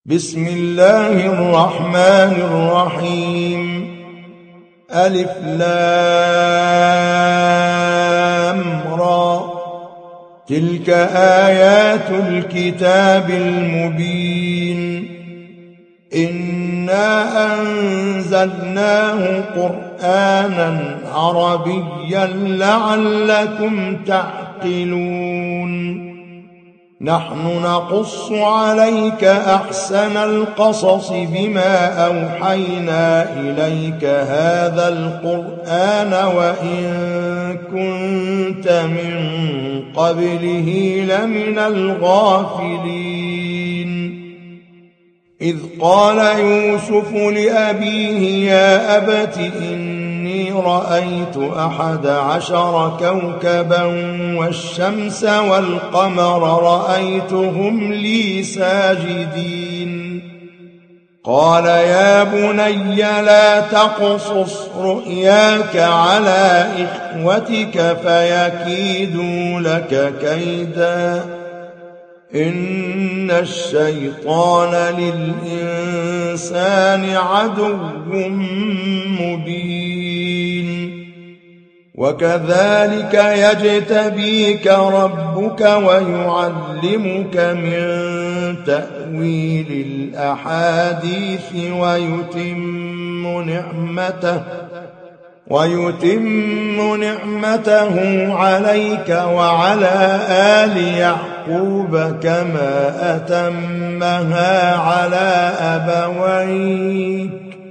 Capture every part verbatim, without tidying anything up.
بسم الله الرحمن الرحيم. ألف لام را، تلك آيات الكتاب المبين. إنا أنزلناه قرآنا عربيا لعلكم تعقلون. نحن نقص عليك أحسن القصص بما أوحينا إليك هذا القرآن وإن كنت من قبله لمن الغافلين. إذ قال يوسف لأبيه يا أبت إني رأيت أحد عشر كوكبا والشمس والقمر رأيتهم لي ساجدين. قال يا بني لا تقصص رؤياك على إخوتك فيكيدوا لك كيدا إن الشيطان للإنسان عدو مبين. وكذلك يجتبيك ربك ويعلمك من تأويل الأحاديث ويتم نعمته ويتم نعمته عليك وعلى آل يعقوب كما أتمها على أبويك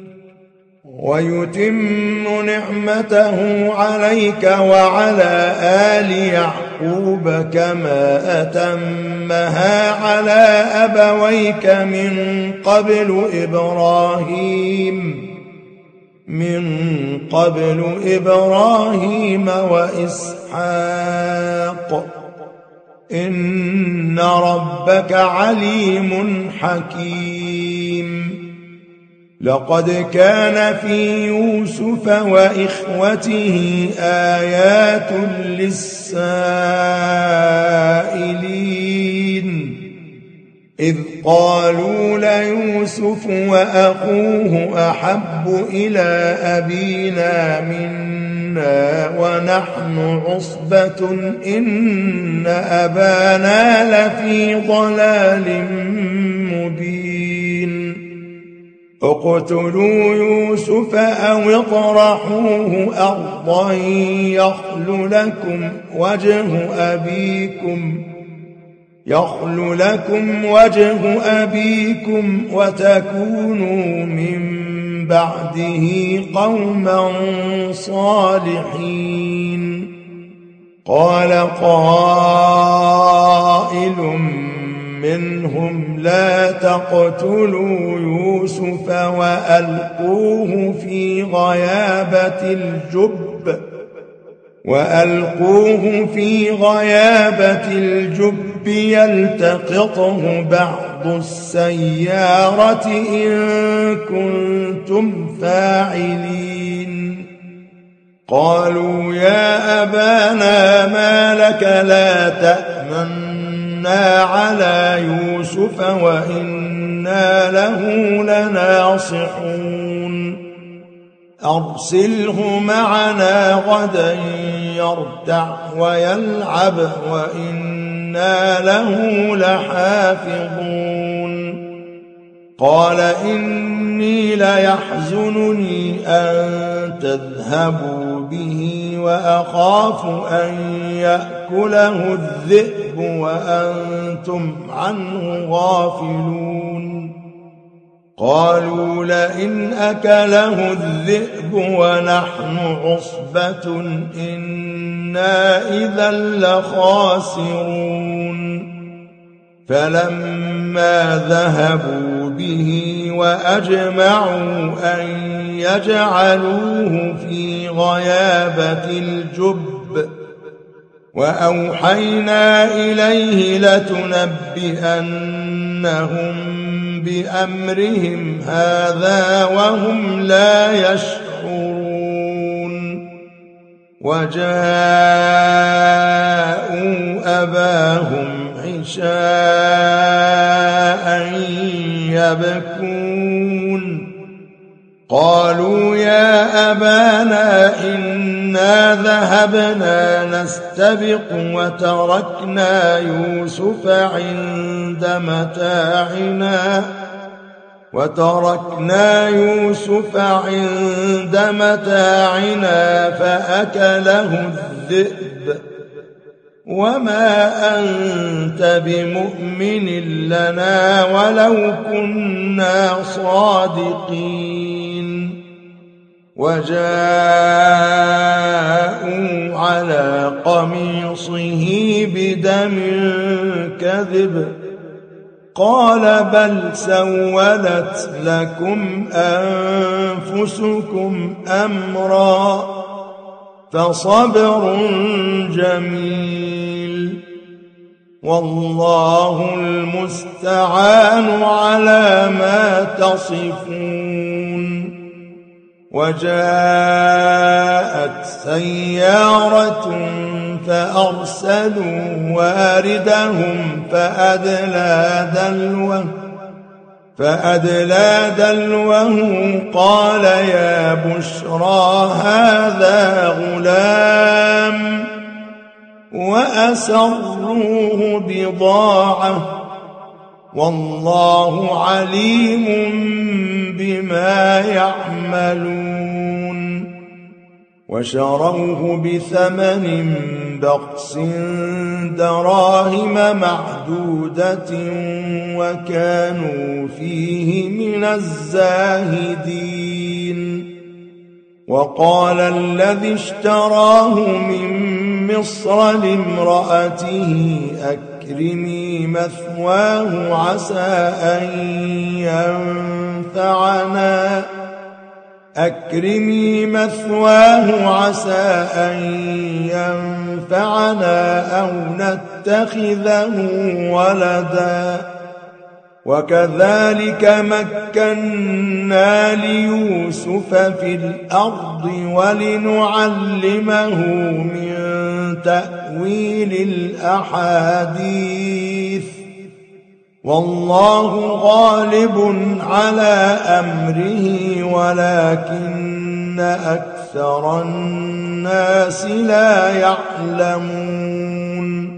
ويتم نعمته عليك وعلى آل يعقوب كما أتمها على أبويك من قبل إبراهيم من قبل إبراهيم وإسحاق إن ربك عليم حكيم. لقد كان في يوسف وإخوته آيات للسائلين إذ قالوا ليوسف وأخوه أحب إلى أبينا منا ونحن عصبة إن أبانا لفي ضلال مبين. اقتلوا يوسف أو اطرحوه أرضا يخل لكم وجه أبيكم يخل لكم وجه أبيكم وتكونوا من بعده قوما صالحين. قال قائل منهم لا تقتلوا يوسف وألقوه في غيابة الجب وألقوه في غيابة الجب يلتقطه بعض السيارة إن كنتم فاعلين. قالوا يا أبانا ما لك لا تأمنا على يوسف وإنا له لناصحون. أرسله معنا غدا يرتع ويلعب وإنا له لحافظون. قال إني ليحزنني أن تذهبوا به وأخاف أن يأكله الذئب وأنتم عنه غافلون. قالوا لئن أكله الذئب ونحن عصبة إنا إذا لخاسرون. فلما ذهبوا به وأجمعوا أن يجعلوه في غيابة الجب وأوحينا إليه لتنبئنهم بأمرهم هذا وهم لا يشعرون. وجاءوا أباهم عشاء يبكون قالوا يا أبانا إنا ذهبنا نستبق وتركنا يوسف عند متاعنا وتركنا يوسف عند متاعنا فأكله الذئب وما أنت بمؤمن لنا ولو كنا صادقين وجاءوا على قميصه بدم كذب قال بل سولت لكم أنفسكم أمرا فصبر جميل والله المستعان على ما تصفون وجاءت سيارة فأرسلوا واردهم فأدلى دلوه فأدلى دلوه قال يا بشرى هذا غلام وأسروه بضاعة والله عليم بما يعملون وشروه بثمن بخس دراهم معدودة وكانوا فيه من الزاهدين وقال الذي اشتراه من مصر لامرأته أكرمي مثواه عسى أن ينفعنا أكرمي مثواه عسى أن ينفعنا أو نتخذه ولدا وكذلك مكنا ليوسف في الأرض ولنعلمه من تأويل الأحاديث والله غالب على أمره ولكن أكثر الناس لا يعلمون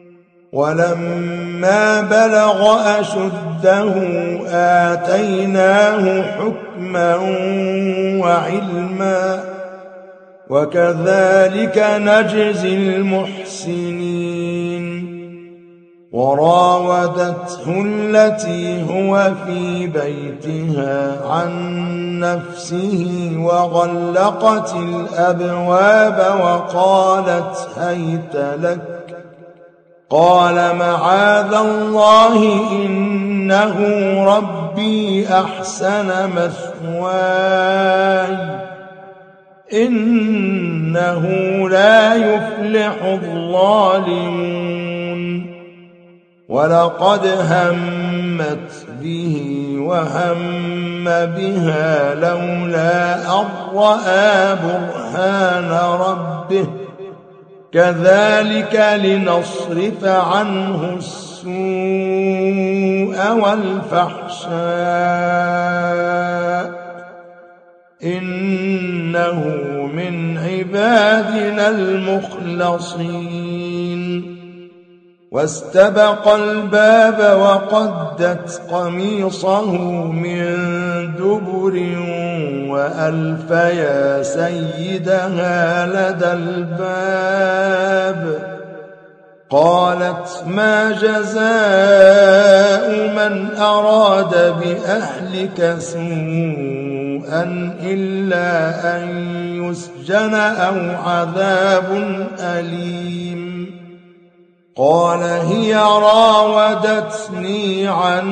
ولما بلغ أشده آتيناه حكما وعلما وكذلك نجزي المحسنين وراودته التي هو في بيتها عن نفسه وغلقت الأبواب وقالت هيت لك قال معاذ الله إنه ربي أحسن مثواي إنه لا يفلح الظالمون ولقد همت به وهم بها لولا أن رأى برهان ربه كذلك لنصرف عنه السوء والفحشاء إنه من عبادنا المخلصين واستبق الباب وقدت قميصه من دبر وألف يا سيدها لدى الباب قالت ما جزاء من أراد بأهلك سوءا إلا أن يسجن أو عذاب أليم قال هي راودتني عن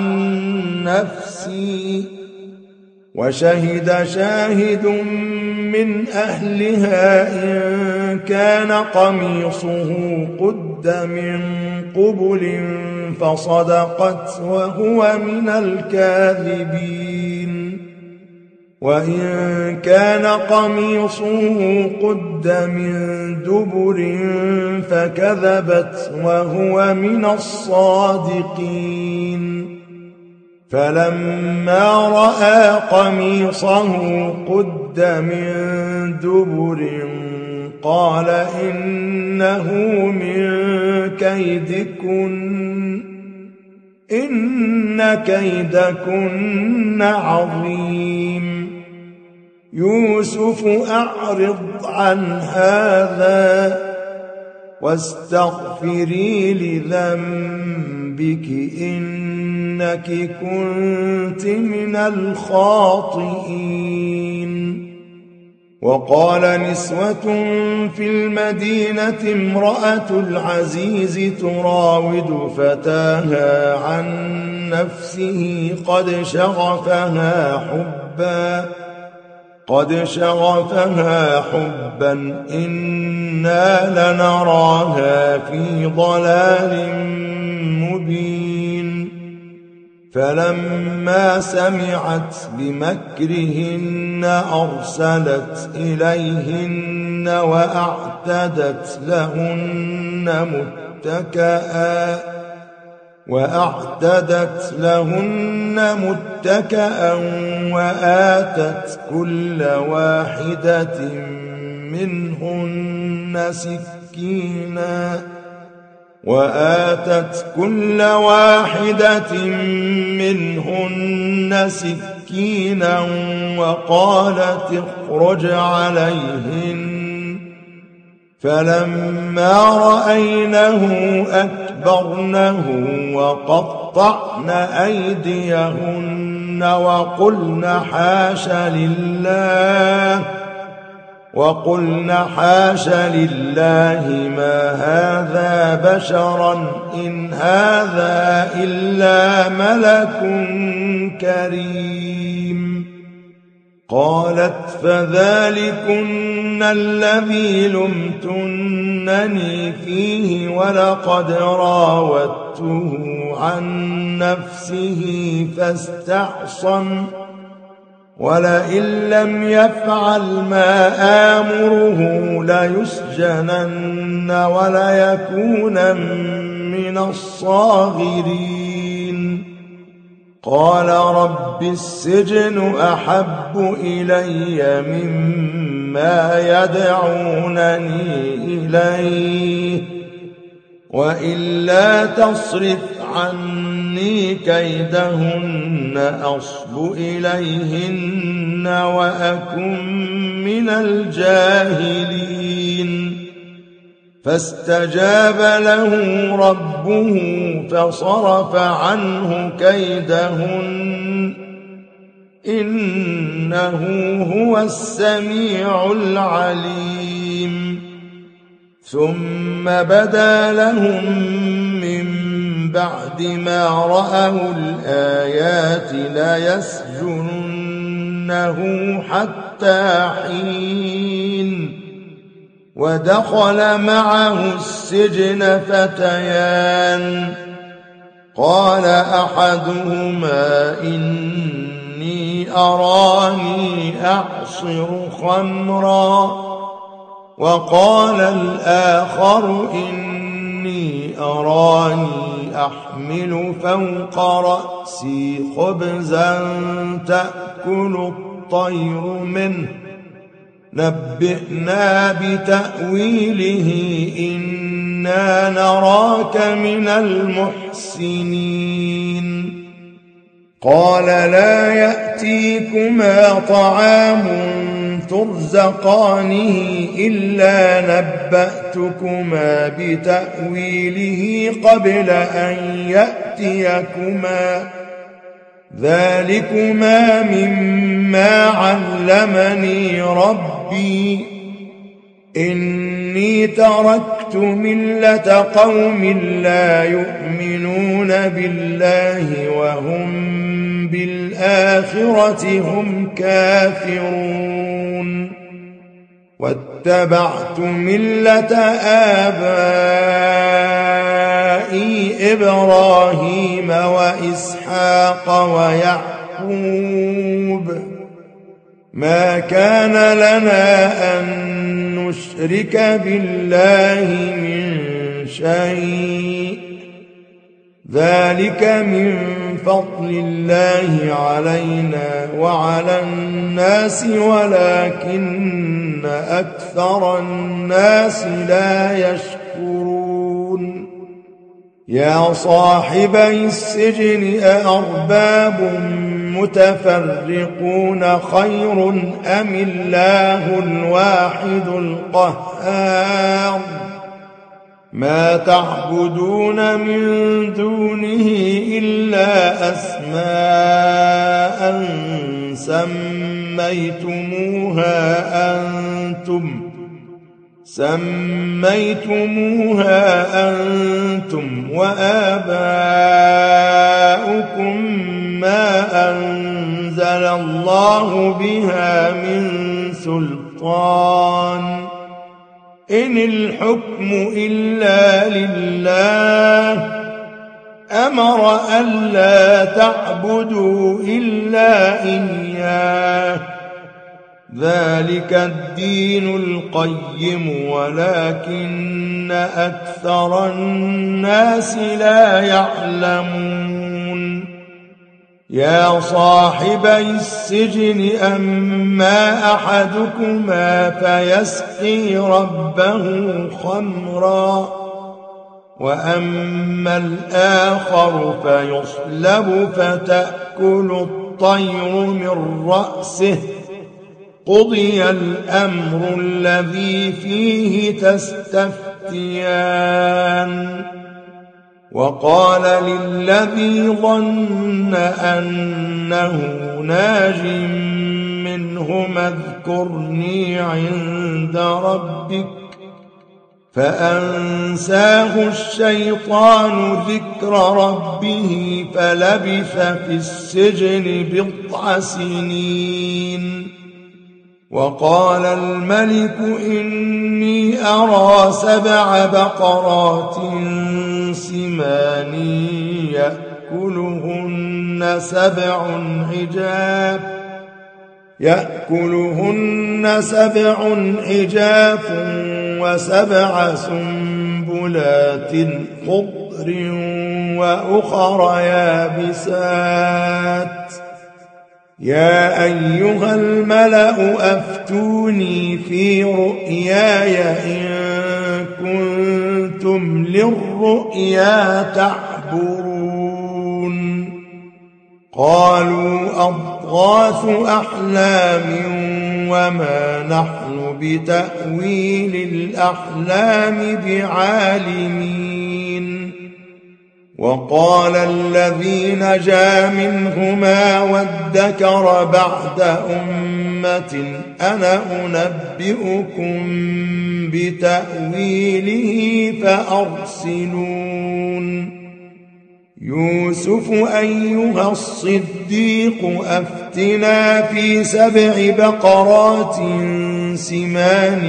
نفسي وشهد شاهد من أهلها إن كان قميصه قد من قبل فصدقت وهو من الكاذبين وإن كان قميصه قد من دبر فكذبت وهو من الصادقين فلما رأى قميصه قد من دبر قال إنه من كيدكن إن كيدكن عظيم يوسف أعرض عن هذا واستغفري لذنبك إنك كنت من الخاطئين. وقال نسوة في المدينة امرأة العزيز تراود فتاها عن نفسه قد شغفها حبا قد شغفها حبا إنا لنراها في ضلال مبين. فلما سمعت بمكرهن أرسلت إليهن وأعتدت لهن متكئا وأعتدت لهن متكئا وآتت كل واحدة منهن سكينا وآتت كل واحدة منهن سكينا وقالت اخرج عليهن. فلما رأينه أكبرنه وقطعن أيديهن وقلن حاش لله وقلن حاش لله ما هذا بشرا إن هذا إلا ملك كريم. قالت فذلكن الذي لمتنني فيه ولقد راودته عن نفسه فاستعصم ولئن لم يفعل ما آمره ليسجنن وليكونن من الصاغرين. قال رب السجن أحب إلي مما يدعونني إليه وإلا تصرف عني كيدهن أصب إليهن وأكن من الجاهلين. فاستجاب له ربه فصرف عنه كيدهن إنه هو السميع العليم. ثم بدا لهم من بعد ما رأوا الآيات ليسجننه حتى حين. ودخل معه السجن فتيان قال أحدهما إني أراني أعصر خمرا وقال الآخر إني أراني أحمل فوق رأسي خبزا تأكل الطير منه نبئنا بتأويله إنا نراك من المحسنين. قال لا يأتيكما طعام ترزقانه إلا نبأتكما بتأويله قبل أن يأتيكما ذلكما مما علمني ربي إني تركت ملة قوم لا يؤمنون بالله وهم بالآخرة هم كافرون واتبعت ملة آبائي إبراهيم وإسحاق ويعقوب ما كان لنا أن نشرك بالله من شيء ذلك من فضل الله علينا وعلى الناس ولكن أكثر الناس لا يشكرون يا صاحبي السجن أأرباب متفرقون خير أم الله الواحد القهار ما تعبدون من دونه إلا أسماء سميتموها أنتم سميتموها أنتم وآباؤكم ما أنزل الله بها من سلطان إن الحكم إلا لله أمر ألا تعبدوا إلا إياه ذلك الدين القيم ولكن أكثر الناس لا يعلمون يا صاحبي السجن أما أحدكما فيسقي ربه خمرا وأما الآخر فيصلب فتأكل الطير من رأسه قضي الأمر الذي فيه تستفتيان وقال للذي ظن أنه ناج منهما اذكرني عند ربك فأنساه الشيطان ذكر ربه فلبث في السجن بضع سنين وقال الملك إني أرى سبع بقرات سمان يأكلهن سبع عجاف يأكلهن سبع عجاف وسبع سنبلات خضر وأخر يابسات يا أيها الملأ أفتوني في رؤياي إن كنتم للرؤيا تعبرون قالوا أضغاث أحلام وما نحن بتأويل الأحلام بعالمين وقال الذي نجا منهما وادكر بعد أمة أنا أنبئكم بتأويله فأرسلون يوسف أيها الصديق أفتنا في سبع بقرات سمان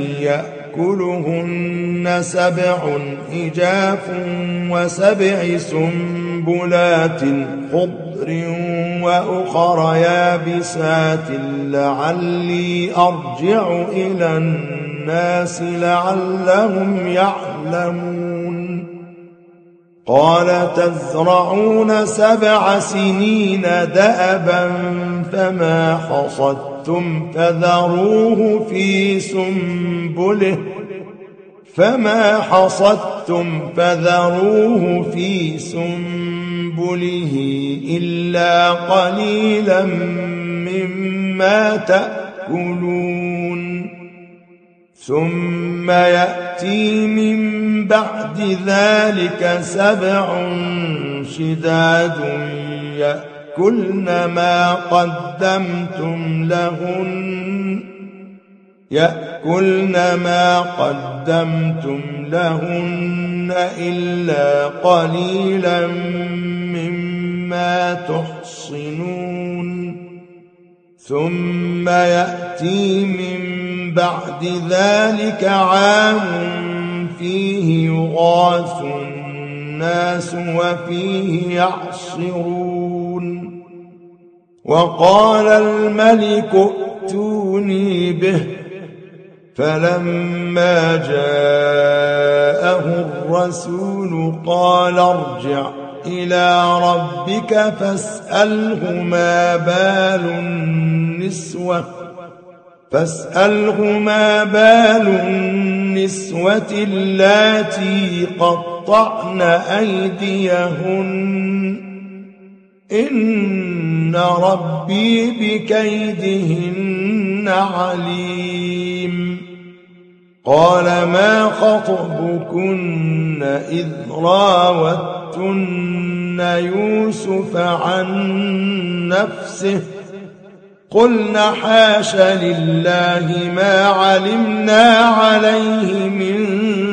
يأكلهن سبع عجاف وسبع سنبلات خضر وأخر يابسات لعلي أرجع إلى الناس لعلهم يعلمون قال تزرعون سبع سنين دأبا فما حصدتم فذروه في سنبله فما حصدتم فذروه في سنبله إلا قليلا مما تأكلون ثم يأتي من بعد ذلك سبع شداد يأكلن ما قدمتم لهن يأكلن ما قدمتم لهن إلا قليلا مما تحصنون ثم يأتي من بعد ذلك عام فيه يغاث الناس وفيه يعصرون وقال الملك ائتوني به فلما جاءه الرسول قال ارجع إلى ربك فاسأله ما بال النسوة فاسأله ما بال النسوة اللاتي قطعن أيديهن إن ربي بكيدهن عليم قال ما خطبكن إذ راوتن يوسف عن نفسه قلن حاش لله ما علمنا عليه من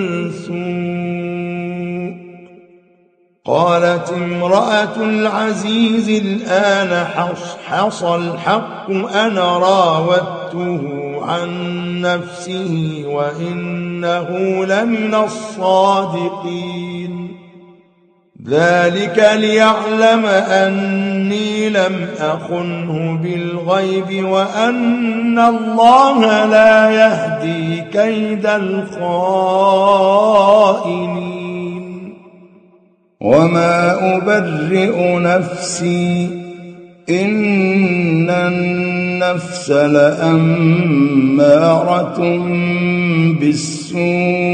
سوء قالت امرأة العزيز الآن حصحص الحق أنا راودته عن نفسه وإنه لمن الصادقين ذلك ليعلم أني لم أخنه بالغيب وأن الله لا يهدي كيد الخائنين وما أبرئ نفسي إن النفس لأمارة بالسوء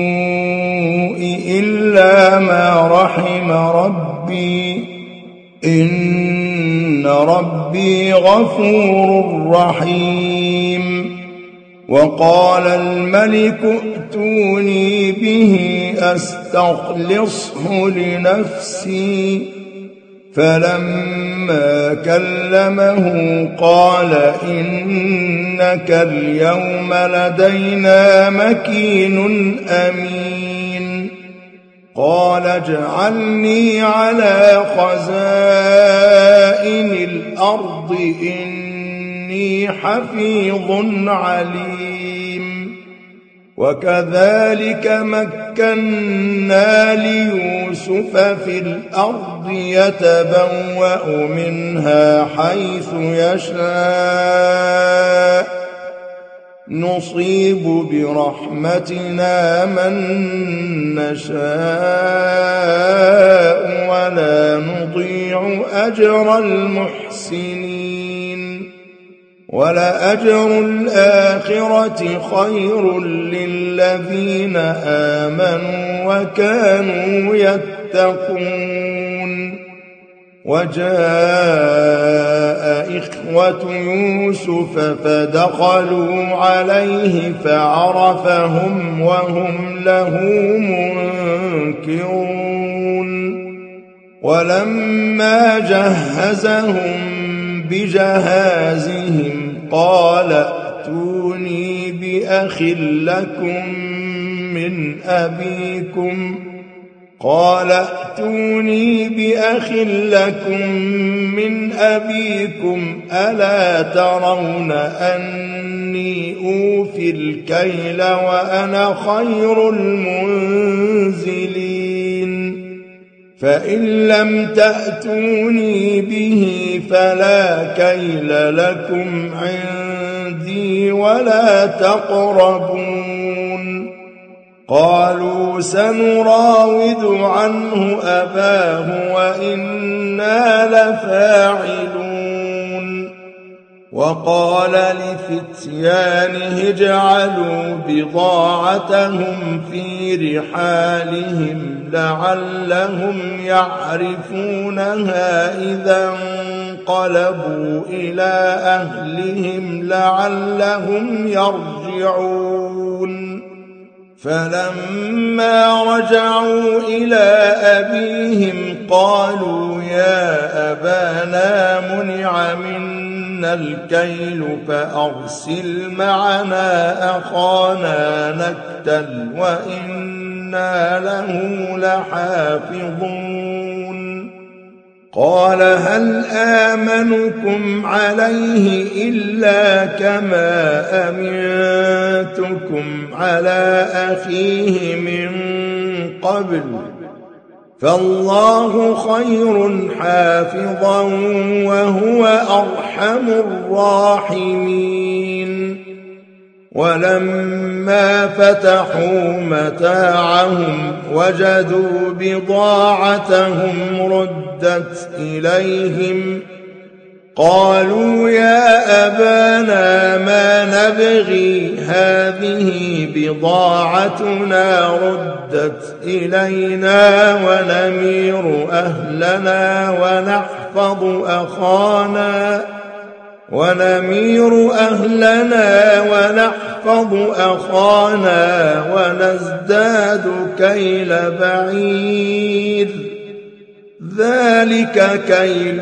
إلا ما رحم ربي إن ربي غفور رحيم وقال الملك ائتوني به أستخلصه لنفسي فلما كلمه قال إنك اليوم لدينا مكين أمين قال اجعلني على خزائن الأرض إني حفيظ عليم وكذلك مكنا ليوسف في الأرض يتبوأ منها حيث يشاء نصيب برحمتنا من نشاء ولا نضيع أجر المحسنين ولأجر الآخرة خير للذين آمنوا وكانوا يتقون وجاء إخوة يوسف فدخلوا عليه فعرفهم وهم له منكرون ولما جهزهم بجهازهم قال ائتوني بأخ لكم من أبيكم قال ائتوني بأخ لكم من أبيكم ألا ترون أني أوفي الكيل وأنا خير المنزلين فإن لم تأتوني به فلا كيل لكم عندي ولا تقربون قالوا سنراود عنه أباه وإنا لفاعلون وقال لفتيانه اجعلوا بضاعتهم في رحالهم لعلهم يعرفونها إذا انقلبوا إلى أهلهم لعلهم يرجعون فلما رجعوا إلى أبيهم قالوا يا أبانا منع منا الكيل فأرسل معنا أخانا نكتل وإنا له لحافظون قال هل آمنكم عليه إلا كما أمنتكم على أخيه من قبل فالله خير حافظا وهو أرحم الراحمين ولما فتحوا متاعهم وجدوا بضاعتهم ردت إليهم قالوا يا أبانا ما نبغي هذه بضاعتنا ردت إلينا ونمير أهلنا ونحفظ أخانا ونمير أهلنا ونحفظ أخانا ونزداد كيل بعير ذلك كيل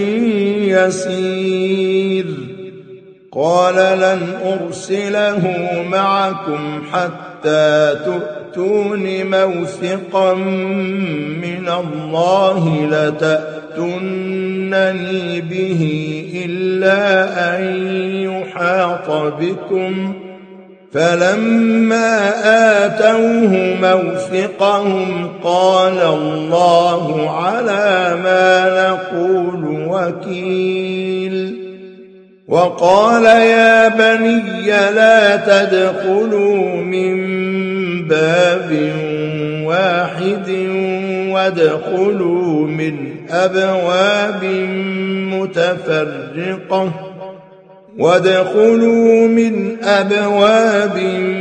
يسير قال لن أرسله معكم حتى تؤتون موثقا من الله لتأتونني به إلا أن يحاط بكم فلما آتوه موثقهم قال الله على ما نقول وكيل وقال يا بني لا تدخلوا من باب واحد وادخلوا من أبواب متفرقة وادخلوا من أبواب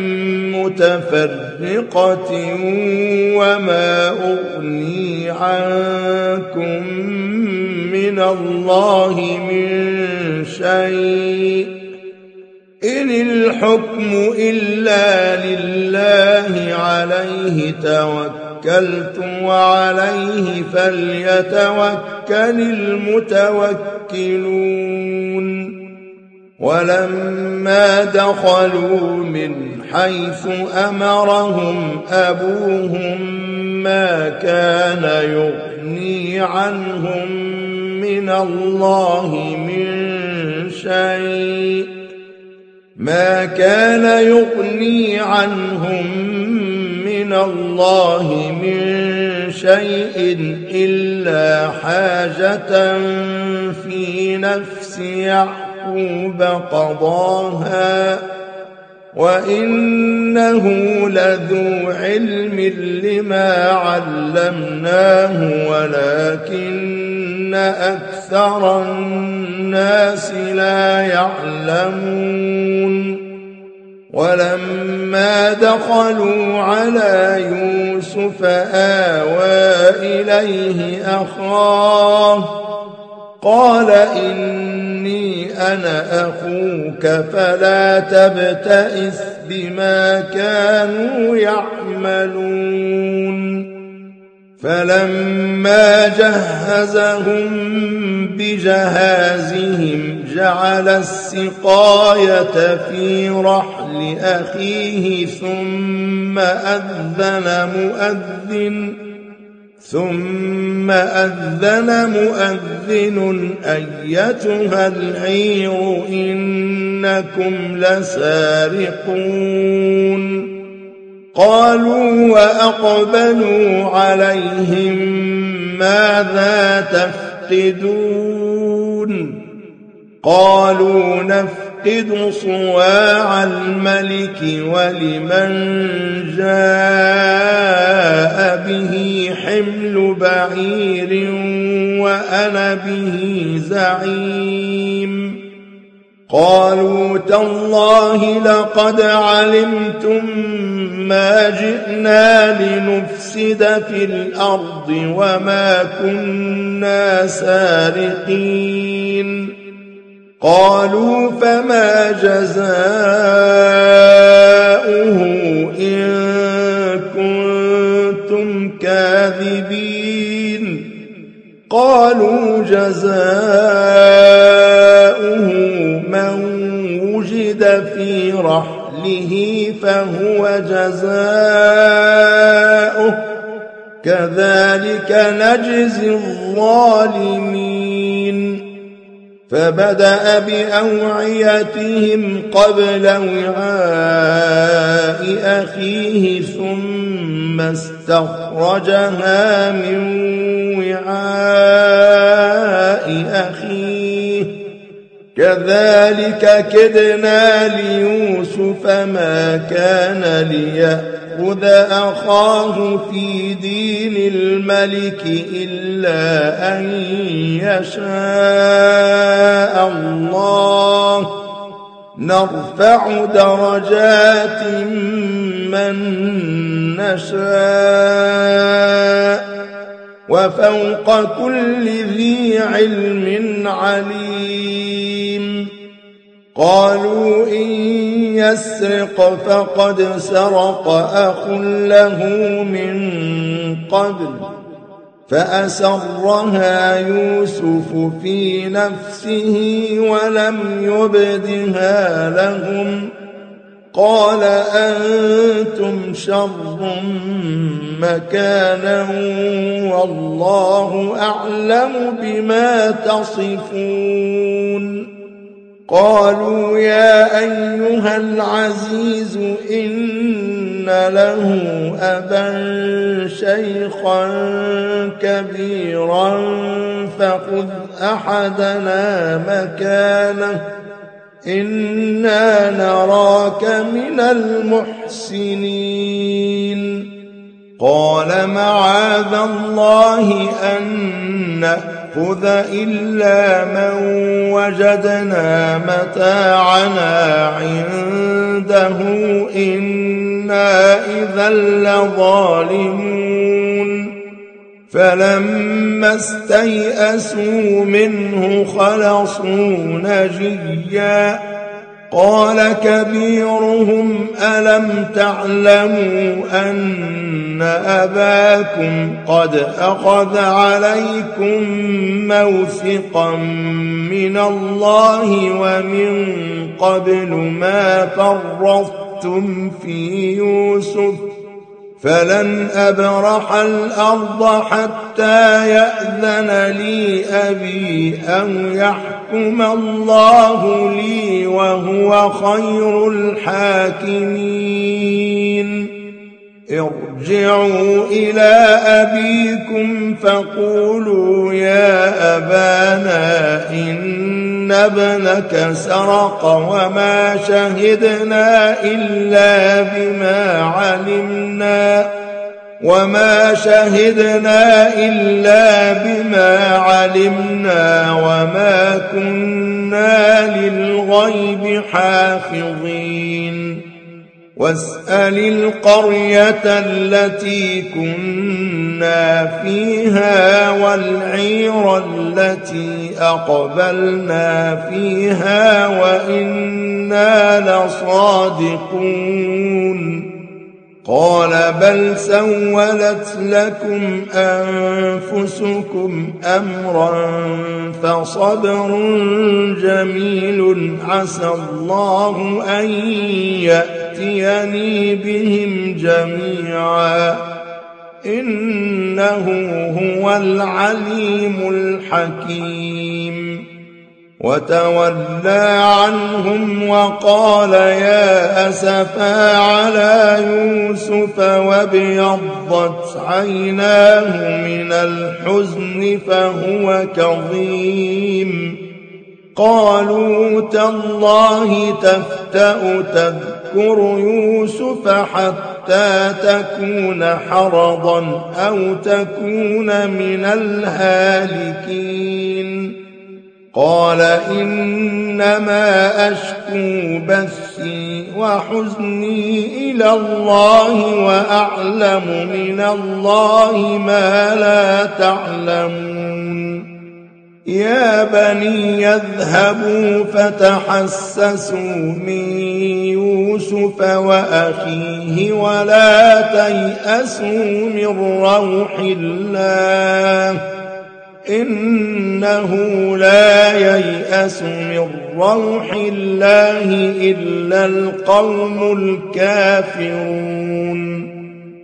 متفرقة وما أغني عنكم من الله من شيء إن الحكم إلا لله عليه توكلت وعليه فليتوكل المتوكلون ولما دخلوا من حيث أمرهم أبوهم ما كان يغني عنهم من الله من شيء ما كان يغني عنهم من الله من شيء إلا حاجة في نفس يعقوب قضاها وإنه لذو علم لما علمناه ولكن أكثر الناس لا يعلمون ولما دخلوا على يوسف آوى إليه أخاه قال إني أنا أخوك فلا تبتئس بما كانوا يعملون فلما جهزهم بجهازهم جعل السقاية في رحل أخيه ثم أذن مؤذن ثم أذن مؤذن أيتها العير إنكم لسارقون قالوا وأقبلوا عليهم ماذا تفقدون قالوا نفقد صواع الملك ولمن جاء به حمل بعير وأنا به زعيم قالوا تالله لقد علمتم ما جئنا لنفسد في الأرض وما كنا سارقين قالوا فما جزاؤه إن كنتم كاذبين قالوا جزاؤه من وجد في رحله فهو جزاؤه كذلك نجزي الظالمين فبدأ بأوعيتهم قبل وعاء أخيه ثم استخرجها من وعاء أخيه كذلك كدنا ليوسف ما كان ليأخذ أخاه في دين الملك إلا أن يشاء الله نرفع درجات من نشاء وفوق كل ذي علم عليم. قالوا إن يسرق فقد سرق أخ له من قبل فأسرها يوسف في نفسه ولم يبدها لهم قال أنتم شر مكانا والله أعلم بما تصفون. قالوا يا أيها العزيز إن له أبا شيخا كبيرا فخذ أحدنا مكانه إنا نراك من المحسنين. قال معاذ الله أن نأخذ إلا من وجدنا متاعنا عنده إنا إذا لظالمون. فلما استيئسوا منه خلصوا نجيا قال كبيرهم ألم تعلموا أن أباكم قد أخذ عليكم موثقا من الله ومن قبل ما فرطتم في يوسف فلن أبرح الأرض حتى يأذن لي أبي أو يحكم الله لي وهو خير الحاكمين. ارجعوا إلى أبيكم فقولوا يا أبانا إن ابنك سرق وما شهدنا إلا بما علمنا وما شهدنا إلا بما علمنا وما كنا للغيب حافظين. واسأل القرية التي كنا فيها والعير التي أقبلنا فيها وإنا لصادقون. قال بل سولت لكم أنفسكم أمرا فصبر جميل عسى الله أن يأتيني بهم جميعا إنه هو العليم الحكيم. وتولى عنهم وقال يا أسفا على يوسف وابيضت عيناه من الحزن فهو كظيم. قالوا تالله تفتأ تذكر يوسف حتى تكون حرضا أو تكون من الهالكين. قال إنما أشكو بثي وحزني إلى الله وأعلم من الله ما لا تعلمون. يا بني اذهبوا فتحسسوا من يوسف وأخيه ولا تيأسوا من روح الله إنه لا ييأس من روح الله إلا القوم الكافرون.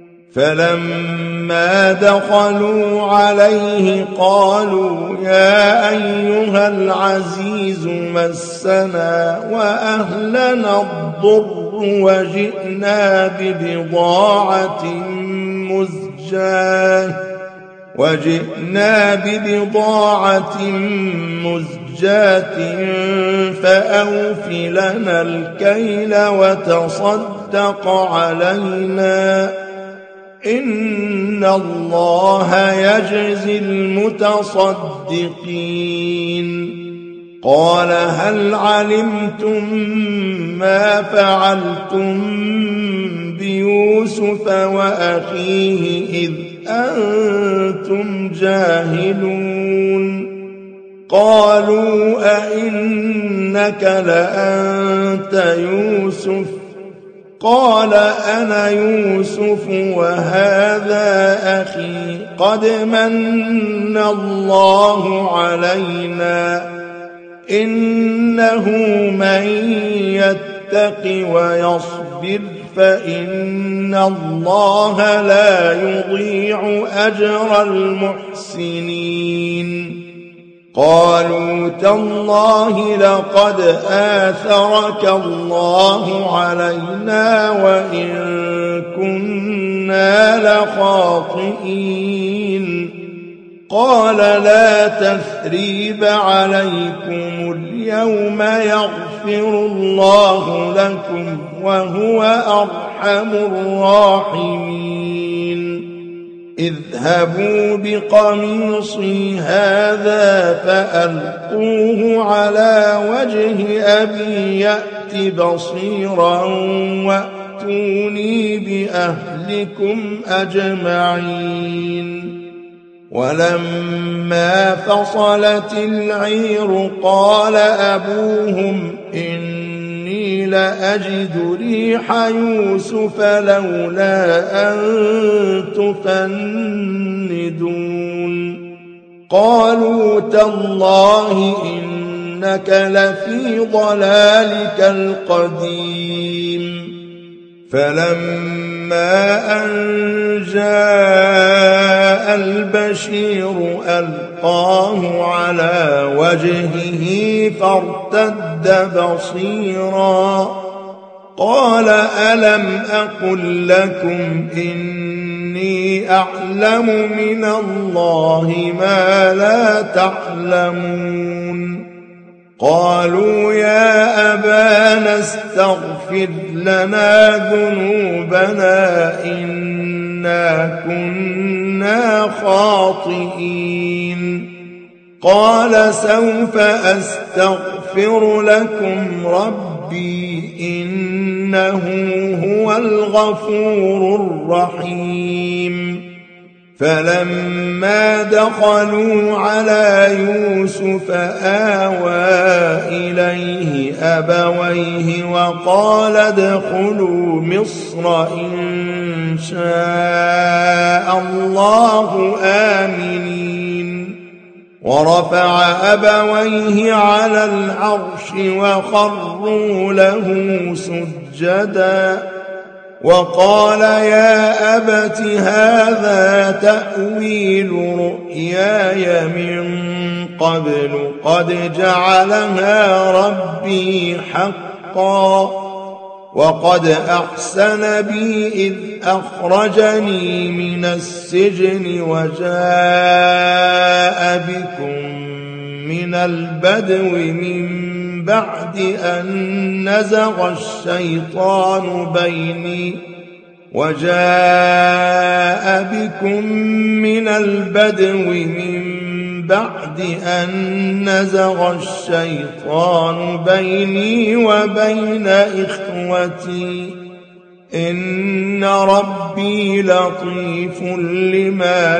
فلما دخلوا عليه قالوا يا أيها العزيز مسنا وأهلنا الضر وجئنا ببضاعة مزجاة وجئنا ببضاعة مزجاة لجات فأوف لنا الكيل وتصدق علينا إن الله يجزي المتصدقين قال هل علمتم ما فعلتم بيوسف وأخيه إذ أنتم جاهلون قالوا أئنك لأنت يوسف قال أنا يوسف وهذا أخي قد من الله علينا إنه من يتق ويصبر فإن الله لا يضيع أجر المحسنين قالوا تالله لقد آثرك الله علينا وإن كنا لخاطئين قال لا تثريب عليكم اليوم يغفر الله لكم وهو أرحم الراحمين اذهبوا بقميصي هذا فألقوه على وجه أبي يأت بصيرا وأتوني بأهلكم أجمعين ولما فصلت العير قال أبوهم إني لأجد ريح يوسف لولا أن تفندون قالوا تالله إنك لفي ضلالك القديم فلما أن جاء البشير ألقاه على وجهه فارتد بصيرا قال ألم أقل لكم إني أعلم من الله ما لا تعلمون قالوا يا أبانا استغفر لنا ذنوبنا إنا كنا خاطئين قال سوف أستغفر لكم ربي إنه هو الغفور الرحيم فلما دخلوا على يوسف آوى إليه أبويه وقال ادخلوا مصر إن شاء الله آمنين ورفع أبويه على العرش وخروا له سجدا وقال يا أبت هذا تأويل رؤياي من قبل قد جعلها ربي حقا وقد أحسن بي إذ أخرجني من السجن وجاء بكم من البدو من بعد أن نزغ الشيطان بيني وجاء بكم من البدو من بعد أن نزغ الشيطان بيني وبين إخوتي إن ربي لطيف لما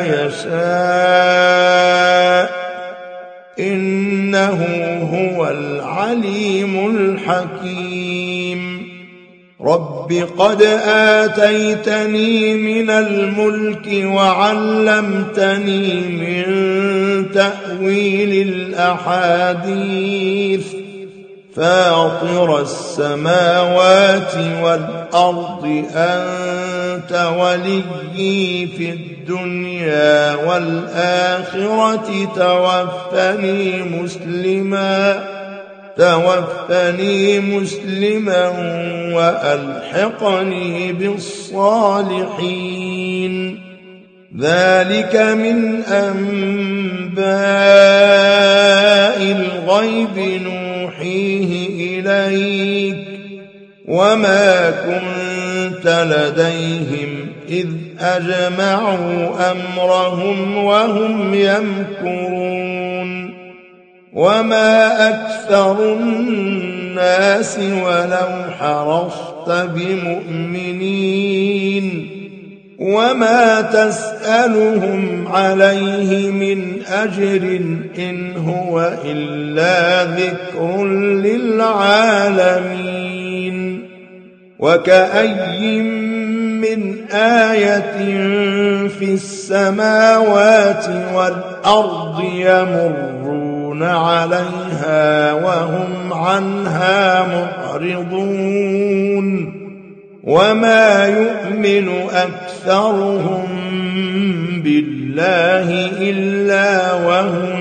يشاء إنه هو العليم الحكيم رب قد آتيتني من الملك وعلمتني من تأويل الأحاديث فاطر السماوات والأرض أنت وليي في الدنيا والآخرة توفني مسلما توفني مسلما وألحقني بالصالحين ذلك من أنباء الغيب نوحيه إليك وما كنت لديهم إذ أجمعوا أمرهم وهم يمكرون وما أكثر الناس ولو حرصت بمؤمنين وما تسألهم عليه من أجر إن هو إلا ذكر للعالمين وكأي من آية في السماوات والأرض يمرون عليها وهم عنها معرضون وما يؤمن أكثرهم بالله إلا وهم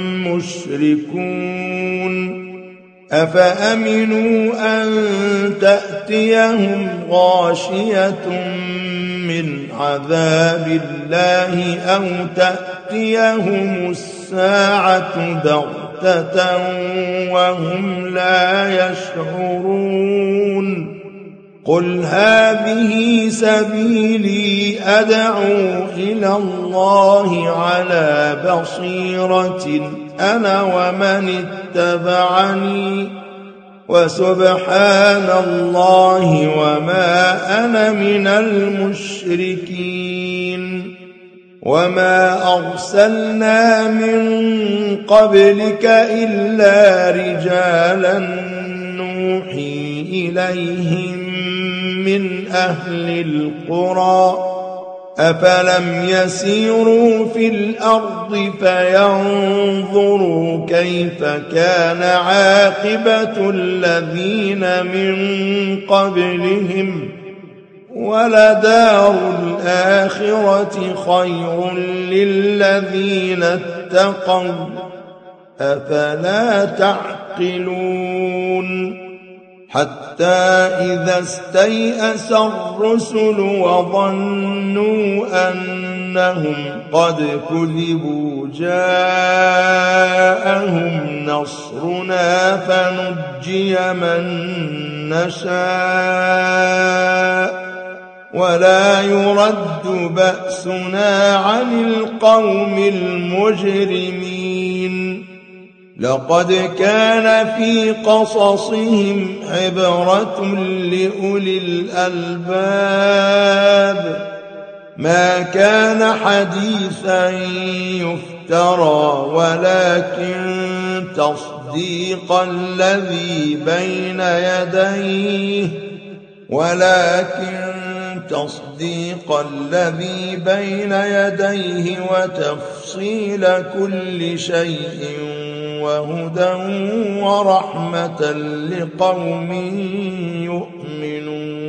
مشركون أفأمنوا أن تأتيهم غاشية من عذاب الله أو تأتيهم الساعة بغتة وهم لا يشعرون قل هذه سبيلي أدعو إلى الله على بصيرة أنا ومن اتبعني وسبحان الله وما أنا من المشركين وما أرسلنا من قبلك إلا رجالا نوحي إليهم من أهل القرى أفلم يسيروا في الأرض فينظروا كيف كان عاقبة الذين من قبلهم ولدار الآخرة خير للذين اتقوا أفلا تعقلون حتى إذا استيأس الرسل وظنوا أنهم قد كذبوا جاءهم نصرنا فنجي من نشاء ولا يرد بأسنا عن القوم المجرمين لقد كان في قصصهم عبرة لأولي الألباب ما كان حديثا يفترى ولكن تصديق الذي بين يديه ولكن تصديق الذي بين يديه وتفصيل كل شيء وهدى ورحمة لقوم يؤمنون